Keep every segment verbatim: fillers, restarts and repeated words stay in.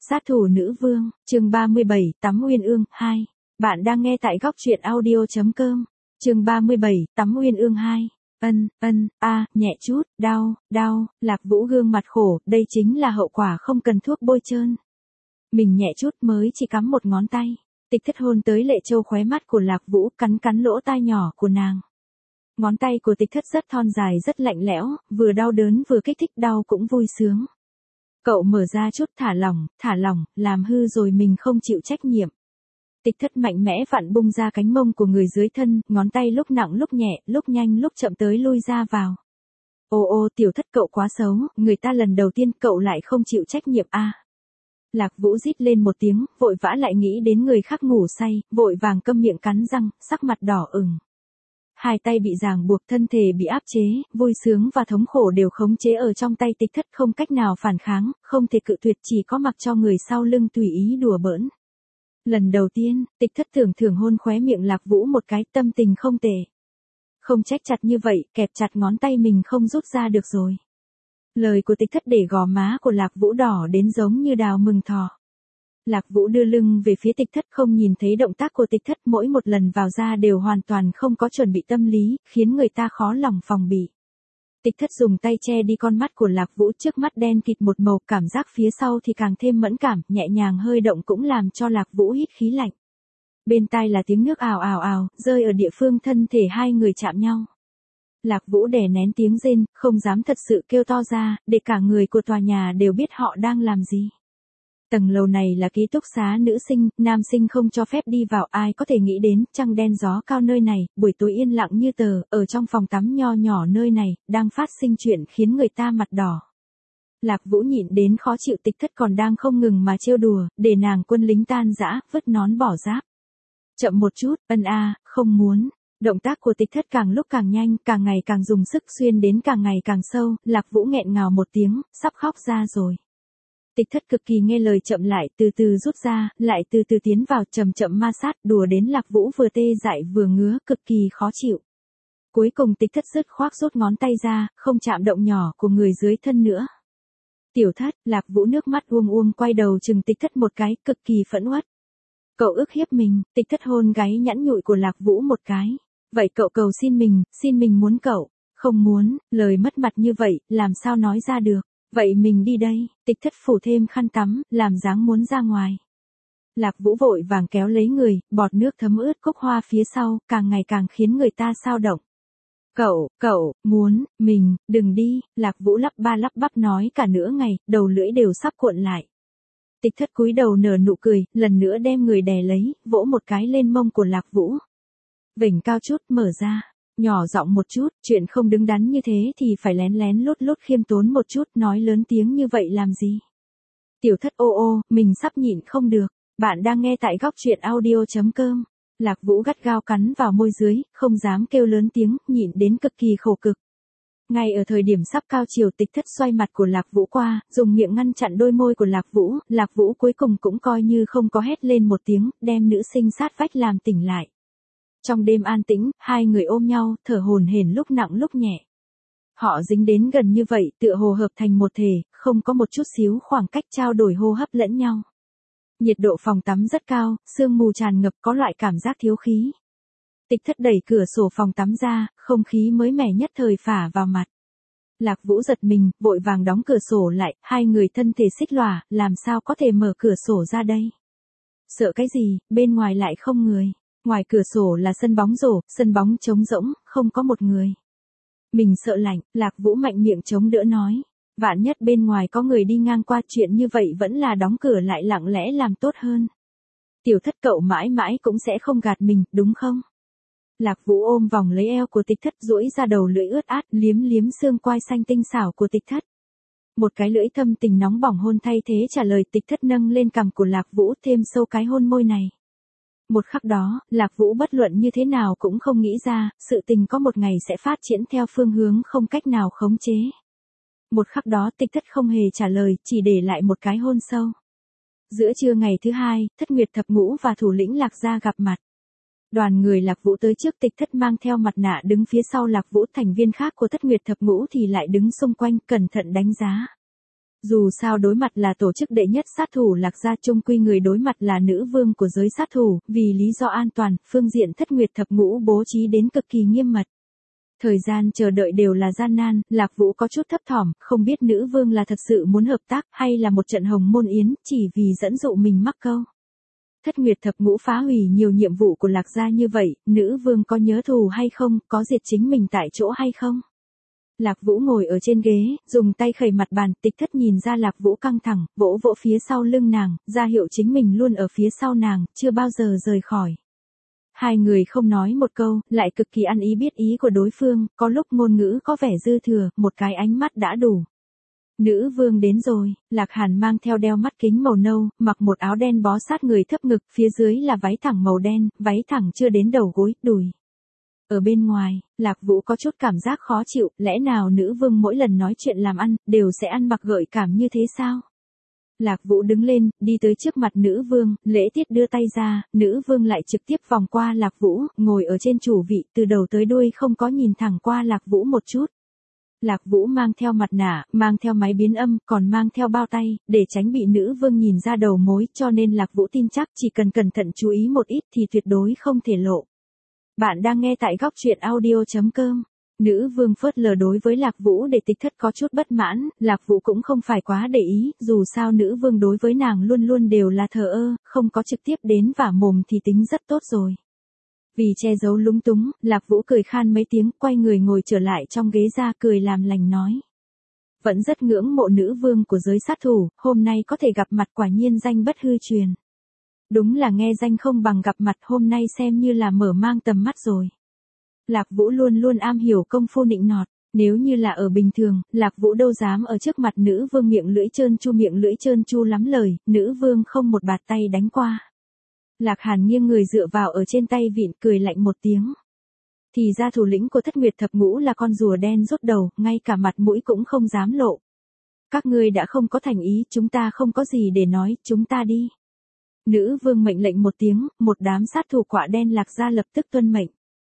Sát thủ nữ vương, chương ba mươi bảy, Tắm Uyên Ương, hai. Bạn đang nghe tại góc truyện audio chấm com. Chương ba mươi bảy, Tắm Uyên Ương hai. Ân, ân, a, nhẹ chút, đau, đau, Lạc Vũ gương mặt khổ, đây chính là hậu quả không cần thuốc bôi trơn. Mình nhẹ chút mới chỉ cắm một ngón tay. Tịch Thất hôn tới Lệ Châu khóe mắt của Lạc Vũ, cắn cắn lỗ tai nhỏ của nàng. Ngón tay của Tịch Thất rất thon dài rất lạnh lẽo, vừa đau đớn vừa kích thích, đau cũng vui sướng. Cậu mở ra chút, thả lỏng, thả lỏng, làm hư rồi mình không chịu trách nhiệm. Tịch Thất mạnh mẽ vặn bung ra cánh mông của người dưới thân, ngón tay lúc nặng lúc nhẹ, lúc nhanh lúc chậm tới lui ra vào. Ô ô Tiểu Thất cậu quá xấu, người ta lần đầu tiên cậu lại không chịu trách nhiệm a. À. Lạc Vũ rít lên một tiếng, vội vã lại nghĩ đến người khác ngủ say, vội vàng câm miệng cắn răng, sắc mặt đỏ ửng. Hai tay bị ràng buộc, thân thể bị áp chế, vui sướng và thống khổ đều khống chế ở trong tay Tịch Thất, không cách nào phản kháng, không thể cự tuyệt, chỉ có mặc cho người sau lưng tùy ý đùa bỡn. Lần đầu tiên, Tịch Thất thường thường hôn khóe miệng Lạc Vũ một cái, tâm tình không tệ. Không trách chặt như vậy, kẹp chặt ngón tay mình không rút ra được rồi. Lời của Tịch Thất để gò má của Lạc Vũ đỏ đến giống như đào mừng thỏ. Lạc Vũ đưa lưng về phía Tịch Thất, không nhìn thấy động tác của Tịch Thất, mỗi một lần vào ra đều hoàn toàn không có chuẩn bị tâm lý, khiến người ta khó lòng phòng bị. Tịch Thất dùng tay che đi con mắt của Lạc Vũ, trước mắt đen kịt một màu, cảm giác phía sau thì càng thêm mẫn cảm, nhẹ nhàng hơi động cũng làm cho Lạc Vũ hít khí lạnh. Bên tai là tiếng nước ào ào ào, rơi ở địa phương thân thể hai người chạm nhau. Lạc Vũ đè nén tiếng rên, không dám thật sự kêu to ra, để cả người của tòa nhà đều biết họ đang làm gì. Tầng lầu này là ký túc xá nữ sinh, nam sinh không cho phép đi vào, ai có thể nghĩ đến, trăng đen gió cao nơi này, buổi tối yên lặng như tờ, ở trong phòng tắm nho nhỏ nơi này, đang phát sinh chuyện khiến người ta mặt đỏ. Lạc Vũ nhịn đến khó chịu, Tịch Thất còn đang không ngừng mà trêu đùa, để nàng quân lính tan rã, vứt nón bỏ giáp. Chậm một chút, ân a, không muốn. Động tác của Tịch Thất càng lúc càng nhanh, càng ngày càng dùng sức, xuyên đến càng ngày càng sâu, Lạc Vũ nghẹn ngào một tiếng, sắp khóc ra rồi. Tịch Thất cực kỳ nghe lời, chậm lại, từ từ rút ra, lại từ từ tiến vào, chậm chậm ma sát, đùa đến Lạc Vũ vừa tê dại vừa ngứa, cực kỳ khó chịu. Cuối cùng Tịch Thất dứt khoát rút ngón tay ra, không chạm động nhỏ của người dưới thân nữa. Tiểu Thất, Lạc Vũ nước mắt uông uông quay đầu chừng Tịch Thất một cái, cực kỳ phẫn uất. Cậu ức hiếp mình. Tịch Thất hôn gáy nhẵn nhụi của Lạc Vũ một cái. Vậy cậu cầu xin mình, xin mình muốn cậu. Không muốn, lời mất mặt như vậy, làm sao nói ra được. Vậy mình đi đây. Tịch Thất phủ thêm khăn tắm, làm dáng muốn ra ngoài. Lạc Vũ vội vàng kéo lấy người, bọt nước thấm ướt cúc hoa phía sau, càng ngày càng khiến người ta xao động. Cậu, cậu, muốn, mình, đừng đi. Lạc Vũ lắp ba lắp bắp nói cả nửa ngày, đầu lưỡi đều sắp cuộn lại. Tịch Thất cúi đầu nở nụ cười, lần nữa đem người đè lấy, vỗ một cái lên mông của Lạc Vũ. Vểnh cao chút, mở ra. Nhỏ giọng một chút, chuyện không đứng đắn như thế thì phải lén lén lút lút khiêm tốn một chút, nói lớn tiếng như vậy làm gì. Tiểu Thất ô ô, mình sắp nhịn không được. Bạn đang nghe tại góc truyện audio chấm com. Lạc Vũ gắt gao cắn vào môi dưới, không dám kêu lớn tiếng, nhịn đến cực kỳ khổ cực. Ngay ở thời điểm sắp cao chiều, Tịch Thất xoay mặt của Lạc Vũ qua, dùng miệng ngăn chặn đôi môi của Lạc Vũ, Lạc Vũ cuối cùng cũng coi như không có hét lên một tiếng, đem nữ sinh sát vách làm tỉnh lại. Trong đêm an tĩnh, hai người ôm nhau, thở hổn hển lúc nặng lúc nhẹ. Họ dính đến gần như vậy, tựa hồ hợp thành một thể, không có một chút xíu khoảng cách trao đổi hô hấp lẫn nhau. Nhiệt độ phòng tắm rất cao, sương mù tràn ngập, có loại cảm giác thiếu khí. Tịch Thất đẩy cửa sổ phòng tắm ra, không khí mới mẻ nhất thời phả vào mặt. Lạc Vũ giật mình, vội vàng đóng cửa sổ lại, hai người thân thể xích lòa, làm sao có thể mở cửa sổ ra đây? Sợ cái gì, bên ngoài lại không người. Ngoài cửa sổ là sân bóng rổ, sân bóng trống rỗng, không có một người. Mình sợ lạnh, Lạc Vũ mạnh miệng chống đỡ nói. Vạn nhất bên ngoài có người đi ngang qua, chuyện như vậy vẫn là đóng cửa lại lặng lẽ làm tốt hơn. Tiểu Thất cậu mãi mãi cũng sẽ không gạt mình, đúng không? Lạc Vũ ôm vòng lấy eo của Tịch Thất, duỗi ra đầu lưỡi ướt át, liếm liếm xương quai xanh tinh xảo của Tịch Thất. Một cái lưỡi thâm tình nóng bỏng hôn thay thế trả lời, Tịch Thất nâng lên cằm của Lạc Vũ, thêm sâu cái hôn môi này. Một khắc đó, Lạc Vũ bất luận như thế nào cũng không nghĩ ra, sự tình có một ngày sẽ phát triển theo phương hướng không cách nào khống chế. Một khắc đó Tịch Thất không hề trả lời, chỉ để lại một cái hôn sâu. Giữa trưa ngày thứ hai, Thất Nguyệt Thập Ngũ và thủ lĩnh Lạc gia gặp mặt. Đoàn người Lạc Vũ tới trước, Tịch Thất mang theo mặt nạ đứng phía sau Lạc Vũ, thành viên khác của Thất Nguyệt Thập Ngũ thì lại đứng xung quanh, cẩn thận đánh giá. Dù sao đối mặt là tổ chức đệ nhất sát thủ Lạc Gia, chung quy người đối mặt là nữ vương của giới sát thủ, vì lý do an toàn, phương diện Thất Nguyệt Thập Ngũ bố trí đến cực kỳ nghiêm mật. Thời gian chờ đợi đều là gian nan, Lạc Vũ có chút thấp thỏm, không biết nữ vương là thật sự muốn hợp tác hay là một trận hồng môn yến, chỉ vì dẫn dụ mình mắc câu. Thất Nguyệt Thập Ngũ phá hủy nhiều nhiệm vụ của Lạc Gia như vậy, nữ vương có nhớ thù hay không, có diệt chính mình tại chỗ hay không? Lạc Vũ ngồi ở trên ghế, dùng tay khẩy mặt bàn, Tịch Thất nhìn ra Lạc Vũ căng thẳng, vỗ vỗ phía sau lưng nàng, ra hiệu chính mình luôn ở phía sau nàng, chưa bao giờ rời khỏi. Hai người không nói một câu, lại cực kỳ ăn ý biết ý của đối phương, có lúc ngôn ngữ có vẻ dư thừa, một cái ánh mắt đã đủ. Nữ vương đến rồi, Lạc Hàn mang theo đeo mắt kính màu nâu, mặc một áo đen bó sát người thấp ngực, phía dưới là váy thẳng màu đen, váy thẳng chưa đến đầu gối, đùi. Ở bên ngoài, Lạc Vũ có chút cảm giác khó chịu, lẽ nào nữ vương mỗi lần nói chuyện làm ăn, đều sẽ ăn mặc gợi cảm như thế sao? Lạc Vũ đứng lên, đi tới trước mặt nữ vương, lễ tiết đưa tay ra, nữ vương lại trực tiếp vòng qua Lạc Vũ, ngồi ở trên chủ vị, từ đầu tới đuôi không có nhìn thẳng qua Lạc Vũ một chút. Lạc Vũ mang theo mặt nạ, mang theo máy biến âm, còn mang theo bao tay, để tránh bị nữ vương nhìn ra đầu mối, cho nên Lạc Vũ tin chắc chỉ cần cẩn thận chú ý một ít thì tuyệt đối không thể lộ. Bạn đang nghe tại góc truyện audio chấm com. Nữ vương phớt lờ đối với Lạc Vũ để Tịch Thất có chút bất mãn, Lạc Vũ cũng không phải quá để ý, dù sao nữ vương đối với nàng luôn luôn đều là thờ ơ, không có trực tiếp đến vả mồm thì tính rất tốt rồi. Vì che giấu lúng túng, Lạc Vũ cười khan mấy tiếng, quay người ngồi trở lại trong ghế ra, cười làm lành nói. Vẫn rất ngưỡng mộ nữ vương của giới sát thủ, hôm nay có thể gặp mặt quả nhiên danh bất hư truyền. Đúng là nghe danh không bằng gặp mặt, hôm nay xem như là mở mang tầm mắt rồi. Lạc Vũ luôn luôn am hiểu công phu nịnh nọt, nếu như là ở bình thường, Lạc Vũ đâu dám ở trước mặt nữ vương miệng lưỡi trơn chu miệng lưỡi trơn chu lắm lời, nữ vương không một bạt tay đánh qua. Lạc Hàn nghiêng người dựa vào ở trên tay vịn, cười lạnh một tiếng. Thì ra thủ lĩnh của Thất Nguyệt Thập Ngũ là con rùa đen rút đầu, ngay cả mặt mũi cũng không dám lộ. Các ngươi đã không có thành ý, chúng ta không có gì để nói, chúng ta đi. Nữ vương mệnh lệnh một tiếng, một đám sát thủ quạ đen Lạc Gia lập tức tuân mệnh.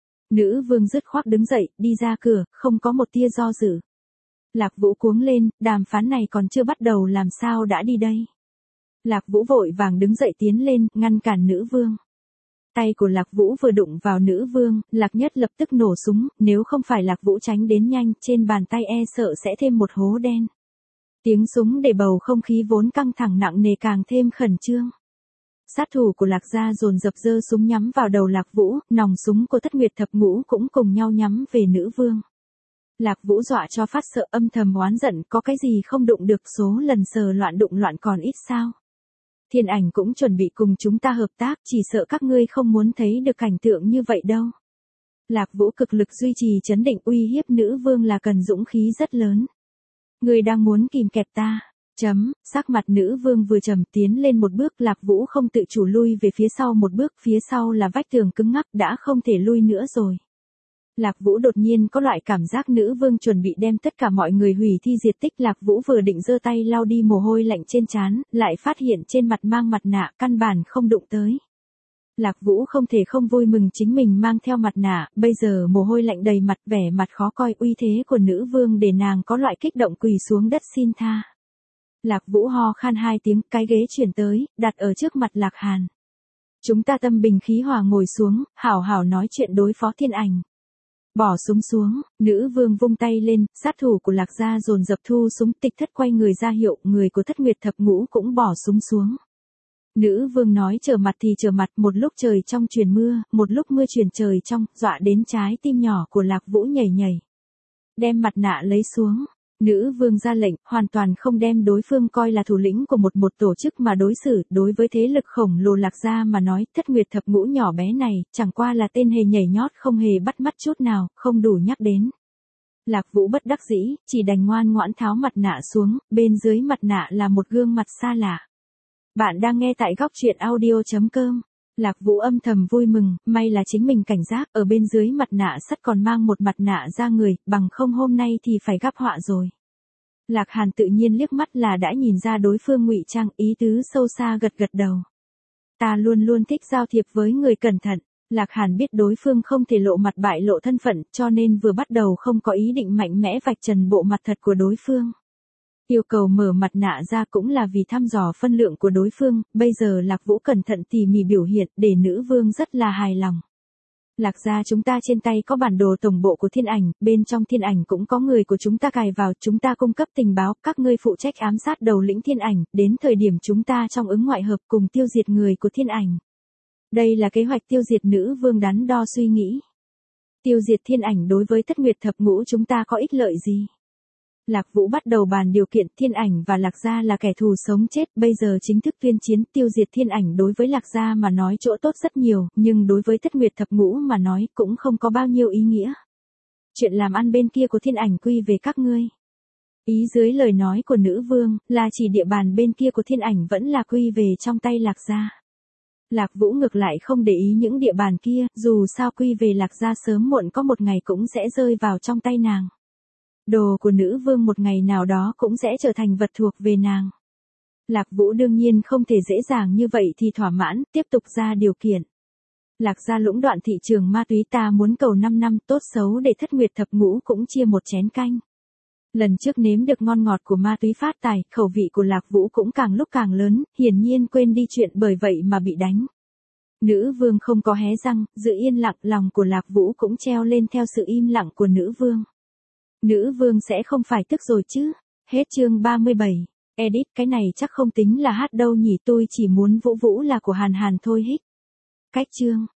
Nữ vương dứt khoát đứng dậy, đi ra cửa, không có một tia do dự. Lạc Vũ cuống lên, đàm phán này còn chưa bắt đầu làm sao đã đi đây. Lạc Vũ vội vàng đứng dậy tiến lên, ngăn cản nữ vương. Tay của Lạc Vũ vừa đụng vào nữ vương, Lạc Nhất lập tức nổ súng, nếu không phải Lạc Vũ tránh đến nhanh, trên bàn tay e sợ sẽ thêm một hố đen. Tiếng súng để bầu không khí vốn căng thẳng nặng nề càng thêm khẩn trương. Sát thủ của Lạc Gia dồn dập giơ súng nhắm vào đầu Lạc Vũ, nòng súng của Thất Nguyệt Thập Ngũ cũng cùng nhau nhắm về nữ vương. Lạc Vũ dọa cho phát sợ, âm thầm oán giận, có cái gì không đụng được, số lần sờ loạn đụng loạn còn ít sao. Thiên Ảnh cũng chuẩn bị cùng chúng ta hợp tác, chỉ sợ các ngươi không muốn thấy được cảnh tượng như vậy đâu. Lạc Vũ cực lực duy trì trấn định, uy hiếp nữ vương là cần dũng khí rất lớn. Ngươi đang muốn kìm kẹp ta. Chấm, sắc mặt nữ vương vừa trầm, tiến lên một bước, Lạc Vũ không tự chủ lui về phía sau một bước, phía sau là vách tường cứng ngắc, đã không thể lui nữa rồi. Lạc Vũ đột nhiên có loại cảm giác nữ vương chuẩn bị đem tất cả mọi người hủy thi diệt tích. Lạc Vũ vừa định giơ tay lau đi mồ hôi lạnh trên trán, lại phát hiện trên mặt mang mặt nạ, căn bản không đụng tới. Lạc Vũ không thể không vui mừng chính mình mang theo mặt nạ, bây giờ mồ hôi lạnh đầy mặt, vẻ mặt khó coi, uy thế của nữ vương để nàng có loại kích động quỳ xuống đất xin tha. Lạc Vũ ho khan hai tiếng, cái ghế chuyển tới, đặt ở trước mặt Lạc Hàn. Chúng ta tâm bình khí hòa ngồi xuống, hảo hảo nói chuyện đối phó Thiên Ảnh. Bỏ súng xuống, nữ vương vung tay lên, sát thủ của Lạc Gia dồn dập thu súng. Tịch Thất quay người ra hiệu, người của Thất Nguyệt Thập Ngũ cũng bỏ súng xuống. Nữ vương nói trở mặt thì trở mặt, một lúc trời trong truyền mưa, một lúc mưa truyền trời trong, dọa đến trái tim nhỏ của Lạc Vũ nhảy nhảy. Đem mặt nạ lấy xuống. Nữ vương ra lệnh, hoàn toàn không đem đối phương coi là thủ lĩnh của một một tổ chức mà đối xử, đối với thế lực khổng lồ Lạc Gia mà nói, Thất Nguyệt Thập Ngũ nhỏ bé này, chẳng qua là tên hề nhảy nhót không hề bắt mắt chút nào, không đủ nhắc đến. Lạc Vũ bất đắc dĩ, chỉ đành ngoan ngoãn tháo mặt nạ xuống, bên dưới mặt nạ là một gương mặt xa lạ. Bạn đang nghe tại góc truyện audio chấm com. Lạc Vũ âm thầm vui mừng, may là chính mình cảnh giác, ở bên dưới mặt nạ sắt còn mang một mặt nạ da người, bằng không hôm nay thì phải gặp họa rồi. Lạc Hàn tự nhiên liếc mắt là đã nhìn ra đối phương ngụy trang, ý tứ sâu xa gật gật đầu. Ta luôn luôn thích giao thiệp với người cẩn thận. Lạc Hàn biết đối phương không thể lộ mặt bại lộ thân phận, cho nên vừa bắt đầu không có ý định mạnh mẽ vạch trần bộ mặt thật của đối phương. Yêu cầu mở mặt nạ ra cũng là vì thăm dò phân lượng của đối phương, bây giờ Lạc Vũ cẩn thận tỉ mỉ biểu hiện để nữ vương rất là hài lòng. Lạc gia chúng ta trên tay có bản đồ tổng bộ của thiên ảnh, bên trong thiên ảnh cũng có người của chúng ta cài vào, chúng ta cung cấp tình báo, các ngươi phụ trách ám sát đầu lĩnh thiên ảnh, đến thời điểm chúng ta trong ứng ngoại hợp cùng tiêu diệt người của thiên ảnh. Đây là kế hoạch tiêu diệt, nữ vương đắn đo suy nghĩ. Tiêu diệt thiên ảnh đối với Thất Nguyệt Thập Ngũ chúng ta có ích lợi gì? Lạc Vũ bắt đầu bàn điều kiện, thiên ảnh và Lạc gia là kẻ thù sống chết, bây giờ chính thức tuyên chiến, tiêu diệt thiên ảnh đối với Lạc gia mà nói chỗ tốt rất nhiều, nhưng đối với Thất Nguyệt Thập Ngũ mà nói cũng không có bao nhiêu ý nghĩa. Chuyện làm ăn bên kia của thiên ảnh quy về các ngươi. Ý dưới lời nói của nữ vương, là chỉ địa bàn bên kia của thiên ảnh vẫn là quy về trong tay Lạc gia. Lạc Vũ ngược lại không để ý những địa bàn kia, dù sao quy về Lạc gia sớm muộn có một ngày cũng sẽ rơi vào trong tay nàng. Đồ của nữ vương một ngày nào đó cũng sẽ trở thành vật thuộc về nàng. Lạc Vũ đương nhiên không thể dễ dàng như vậy thì thỏa mãn, tiếp tục ra điều kiện. Lạc gia lũng đoạn thị trường ma túy, ta muốn cầu năm năm, tốt xấu để Thất Nguyệt Thập Ngũ cũng chia một chén canh. Lần trước nếm được ngon ngọt của ma túy phát tài, khẩu vị của Lạc Vũ cũng càng lúc càng lớn, hiển nhiên quên đi chuyện bởi vậy mà bị đánh. Nữ vương không có hé răng, giữ yên lặng, lòng của Lạc Vũ cũng treo lên theo sự im lặng của nữ vương. Nữ vương sẽ không phải tức rồi chứ? Hết chương ba mươi bảy. Edit, cái này chắc không tính là hát đâu nhỉ, tôi chỉ muốn Vũ Vũ là của Hàn Hàn thôi hích. Cách chương.